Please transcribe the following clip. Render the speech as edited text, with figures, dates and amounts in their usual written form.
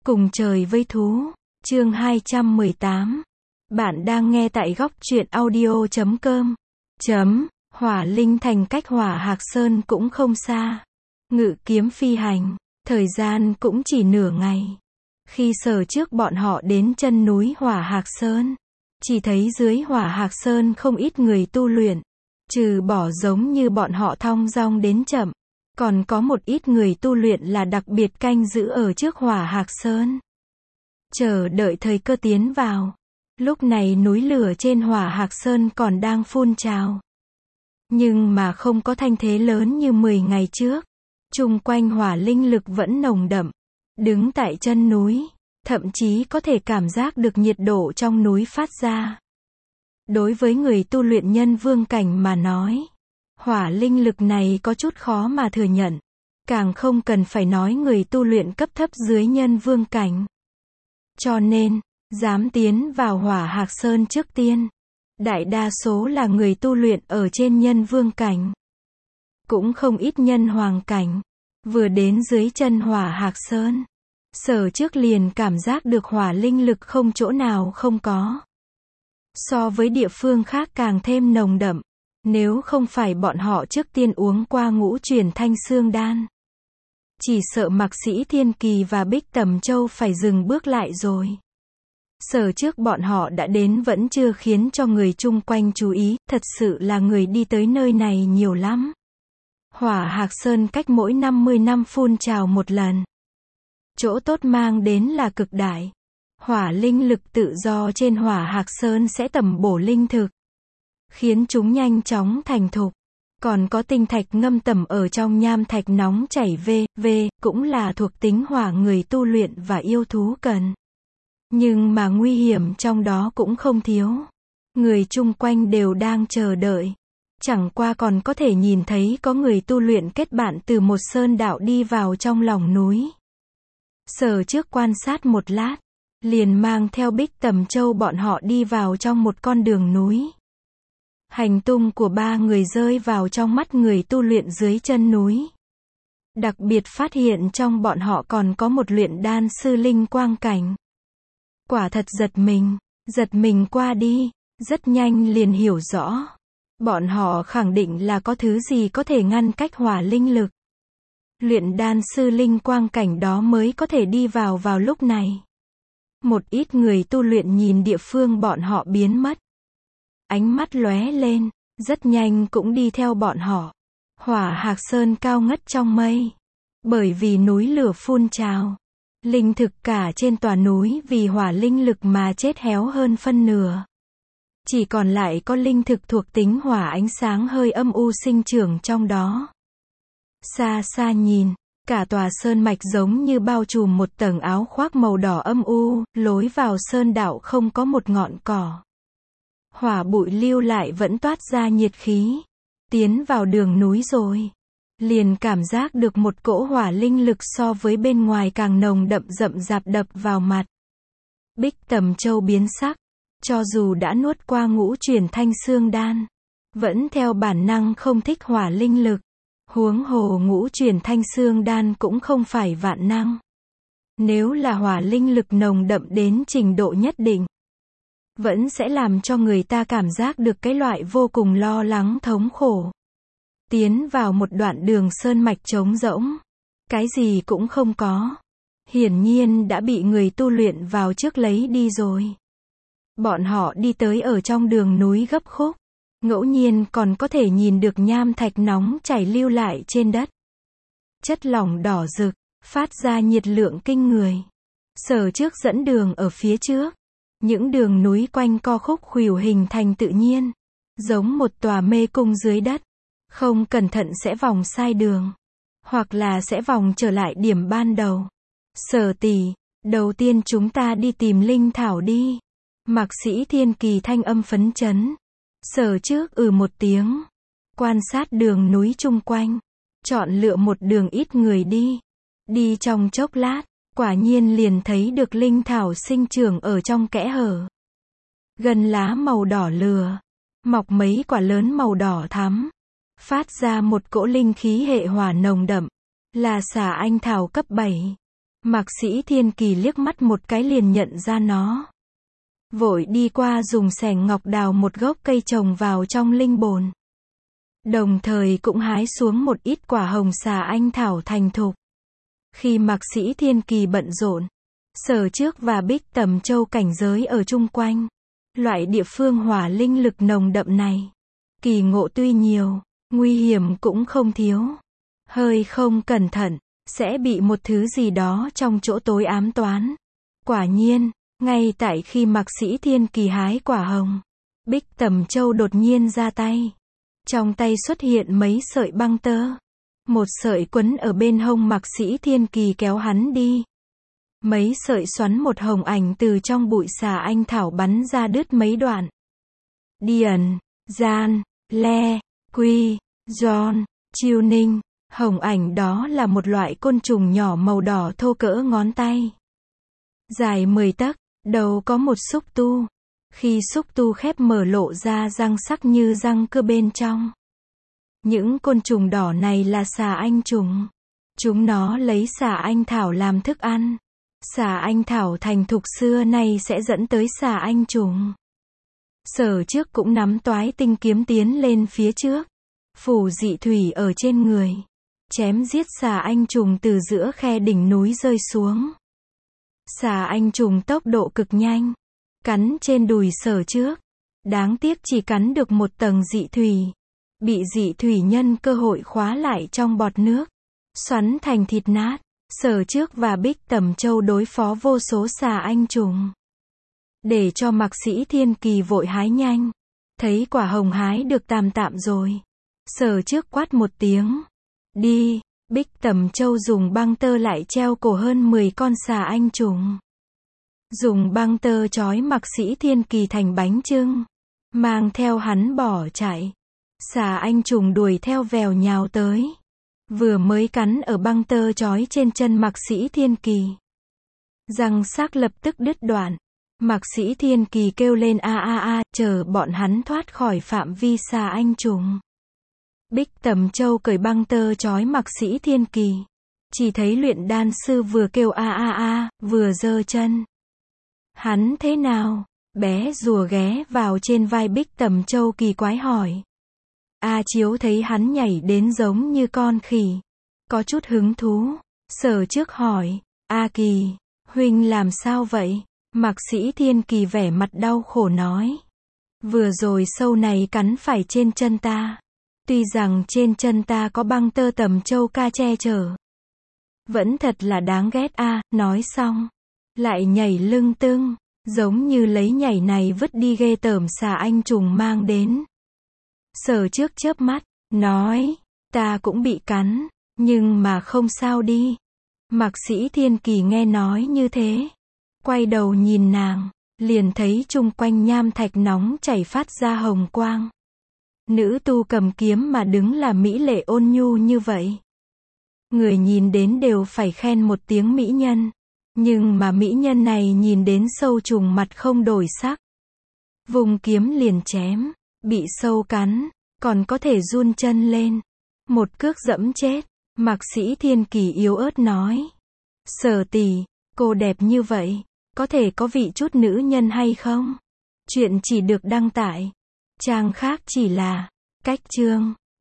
Cùng trời với thú, chương 218. Bạn đang nghe tại góc truyện audio.com. Hỏa Linh Thành cách Hỏa Hạc Sơn cũng không xa. Ngự kiếm phi hành, thời gian cũng chỉ nửa ngày. Khi Sở trước bọn họ đến chân núi Hỏa Hạc Sơn, chỉ thấy dưới Hỏa Hạc Sơn không ít người tu luyện. Trừ bỏ giống như bọn họ thong dong đến chậm, còn có một ít người tu luyện là đặc biệt canh giữ ở trước Hỏa Hạc Sơn, chờ đợi thời cơ tiến vào. Lúc này núi lửa trên Hỏa Hạc Sơn còn đang phun trào, nhưng mà không có thanh thế lớn như 10 ngày trước. Chung quanh hỏa linh lực vẫn nồng đậm. Đứng tại chân núi, thậm chí có thể cảm giác được nhiệt độ trong núi phát ra. Đối với người tu luyện nhân vương cảnh mà nói, hỏa linh lực này có chút khó mà thừa nhận. Càng không cần phải nói người tu luyện cấp thấp dưới nhân vương cảnh. Cho nên, dám tiến vào Hỏa Hạc Sơn trước tiên, đại đa số là người tu luyện ở trên nhân vương cảnh. Cũng không ít nhân hoàng cảnh. Vừa đến dưới chân Hỏa Hạc Sơn, Sở trước liền cảm giác được hỏa linh lực không chỗ nào không có. So với địa phương khác càng thêm nồng đậm. Nếu không phải bọn họ trước tiên uống qua ngũ chuyển thanh xương đan, chỉ sợ Mạc Sĩ Thiên Kỳ và Bích Tầm Châu phải dừng bước lại rồi. Sở trước bọn họ đã đến vẫn chưa khiến cho người chung quanh chú ý, thật sự là người đi tới nơi này nhiều lắm. Hỏa Hạc Sơn cách mỗi 50 năm phun trào một lần. Chỗ tốt mang đến là cực đại. Hỏa linh lực tự do trên Hỏa Hạc Sơn sẽ tầm bổ linh thực, khiến chúng nhanh chóng thành thục. Còn có tinh thạch ngâm tẩm ở trong nham thạch nóng chảy cũng là thuộc tính hỏa người tu luyện và yêu thú cần. Nhưng mà nguy hiểm trong đó cũng không thiếu. Người chung quanh đều đang chờ đợi. Chẳng qua còn có thể nhìn thấy có người tu luyện kết bạn từ một sơn đạo đi vào trong lòng núi. Sở trước quan sát một lát, liền mang theo Bích Tầm Châu bọn họ đi vào trong một con đường núi. Hành tung của ba người rơi vào trong mắt người tu luyện dưới chân núi. Đặc biệt phát hiện trong bọn họ còn có một luyện đan sư linh quang cảnh. Quả thật giật mình qua đi, rất nhanh liền hiểu rõ. Bọn họ khẳng định là có thứ gì có thể ngăn cách hỏa linh lực. Luyện đan sư linh quang cảnh đó mới có thể đi vào lúc này. Một ít người tu luyện nhìn địa phương bọn họ biến mất. Ánh mắt lóe lên, rất nhanh cũng đi theo bọn họ. Hỏa Hạc Sơn cao ngất trong mây. Bởi vì núi lửa phun trào, linh thực cả trên tòa núi vì hỏa linh lực mà chết héo hơn phân nửa. Chỉ còn lại có linh thực thuộc tính hỏa ánh sáng hơi âm u sinh trưởng trong đó. Xa xa nhìn, cả tòa sơn mạch giống như bao trùm một tầng áo khoác màu đỏ âm u, lối vào sơn đạo không có một ngọn cỏ. Hỏa bụi lưu lại vẫn toát ra nhiệt khí. Tiến vào đường núi rồi, liền cảm giác được một cỗ hỏa linh lực so với bên ngoài càng nồng đậm rậm rạp đập vào mặt. Bích Tầm Châu biến sắc, cho dù đã nuốt qua ngũ chuyển thanh xương đan, vẫn theo bản năng không thích hỏa linh lực. Huống hồ ngũ chuyển thanh xương đan cũng không phải vạn năng. Nếu là hỏa linh lực nồng đậm đến trình độ nhất định, vẫn sẽ làm cho người ta cảm giác được cái loại vô cùng lo lắng thống khổ. Tiến vào một đoạn đường sơn mạch trống rỗng, cái gì cũng không có. Hiển nhiên đã bị người tu luyện vào trước lấy đi rồi. Bọn họ đi tới ở trong đường núi gấp khúc, ngẫu nhiên còn có thể nhìn được nham thạch nóng chảy lưu lại trên đất. Chất lỏng đỏ rực, phát ra nhiệt lượng kinh người. Sở trước dẫn đường ở phía trước. Những đường núi quanh co khúc khuỷu hình thành tự nhiên, giống một tòa mê cung dưới đất. Không cẩn thận sẽ vòng sai đường, hoặc là sẽ vòng trở lại điểm ban đầu. Sở tỷ, đầu tiên chúng ta đi tìm linh thảo đi. Mạc Sĩ Thiên Kỳ thanh âm phấn chấn. Sở trước một tiếng, quan sát đường núi chung quanh, chọn lựa một đường ít người đi. Đi trong chốc lát, quả nhiên liền thấy được linh thảo sinh trưởng ở trong kẽ hở. Gần lá màu đỏ lửa, mọc mấy quả lớn màu đỏ thắm, phát ra một cỗ linh khí hệ hỏa nồng đậm, là xà anh thảo cấp 7. Mạc Sĩ Thiên Kỳ liếc mắt một cái liền nhận ra nó. Vội đi qua dùng xẻng ngọc đào một gốc cây trồng vào trong linh bồn. Đồng thời cũng hái xuống một ít quả hồng xà anh thảo thành thục. Khi Mạc Sĩ Thiên Kỳ bận rộn, Sở Trước và Bích Tầm Châu cảnh giới ở chung quanh. Loại địa phương hỏa linh lực nồng đậm này. Kỳ ngộ tuy nhiều, nguy hiểm cũng không thiếu. Hơi không cẩn thận, sẽ bị một thứ gì đó trong chỗ tối ám toán. Quả nhiên, ngay tại khi Mạc Sĩ Thiên Kỳ hái quả hồng, Bích Tầm Châu đột nhiên ra tay. Trong tay xuất hiện mấy sợi băng tơ. Một sợi quấn ở bên hông Mạc Sĩ Thiên Kỳ kéo hắn đi. Mấy sợi xoắn một hồng ảnh từ trong bụi xà anh thảo bắn ra đứt mấy đoạn. Điền, Gian, Le, Quy, John, Chiêu Ninh. Hồng ảnh đó là một loại côn trùng nhỏ màu đỏ thô cỡ ngón tay. Dài 10 tấc, đầu có một xúc tu. Khi xúc tu khép mở lộ ra răng sắc như răng cưa bên trong. Những côn trùng đỏ này là xà anh trùng. Chúng nó lấy xà anh thảo làm thức ăn. Xà anh thảo thành thục xưa nay sẽ dẫn tới xà anh trùng. Sở Trước cũng nắm toái tinh kiếm tiến lên phía trước. Phủ dị thủy ở trên người. Chém giết xà anh trùng từ giữa khe đỉnh núi rơi xuống. Xà anh trùng tốc độ cực nhanh. Cắn trên đùi Sở Trước. Đáng tiếc chỉ cắn được một tầng dị thủy. Bị dị thủy nhân cơ hội khóa lại trong bọt nước. Xoắn thành thịt nát. Sở Trước và Bích Tầm Châu đối phó vô số xà anh trùng. Để cho Mạc Sĩ Thiên Kỳ vội hái nhanh. Thấy quả hồng hái được tạm tạm rồi. Sở Trước quát một tiếng. Đi, Bích Tầm Châu dùng băng tơ lại treo cổ hơn 10 con xà anh trùng. Dùng băng tơ trói Mạc Sĩ Thiên Kỳ thành bánh chưng. Mang theo hắn bỏ chạy. Xà anh trùng đuổi theo vèo nhào tới. Vừa mới cắn ở băng tơ trói trên chân Mạc Sĩ Thiên Kỳ. Răng xác lập tức đứt đoạn. Mạc Sĩ Thiên Kỳ kêu lên a a a, chờ bọn hắn thoát khỏi phạm vi xà anh trùng. Bích Tầm Châu cởi băng tơ trói Mạc Sĩ Thiên Kỳ. Chỉ thấy luyện đan sư vừa kêu a a a, vừa giơ chân. Hắn thế nào? Bé rùa ghé vào trên vai Bích Tầm Châu kỳ quái hỏi. A Chiếu thấy hắn nhảy đến giống như con khỉ. Có chút hứng thú. Sở Trước hỏi. A Kỳ, huynh làm sao vậy? Mạc Sĩ Thiên Kỳ vẻ mặt đau khổ nói. Vừa rồi sâu này cắn phải trên chân ta. Tuy rằng trên chân ta có băng tơ Tầm Châu ca che chở. Vẫn thật là đáng ghét a. Nói xong. Lại nhảy lưng tưng. Giống như lấy nhảy này vứt đi ghê tởm xà anh trùng mang đến. Sở Trước chớp mắt. Nói. Ta cũng bị cắn. Nhưng mà không sao đi. Mạc Sĩ Thiên Kỳ nghe nói như thế. Quay đầu nhìn nàng. Liền thấy chung quanh nham thạch nóng chảy phát ra hồng quang. Nữ tu cầm kiếm mà đứng là mỹ lệ ôn nhu như vậy. Người nhìn đến đều phải khen một tiếng mỹ nhân. Nhưng mà mỹ nhân này nhìn đến sâu trùng mặt không đổi sắc. Vùng kiếm liền chém. Bị sâu cắn. Còn có thể run chân lên. Một cước dẫm chết. Mạc Sĩ Thiên Kỳ yếu ớt nói. Sở tỷ, cô đẹp như vậy. Có thể có vị chút nữ nhân hay không? Chuyện chỉ được đăng tải. Trang khác chỉ là cách chương.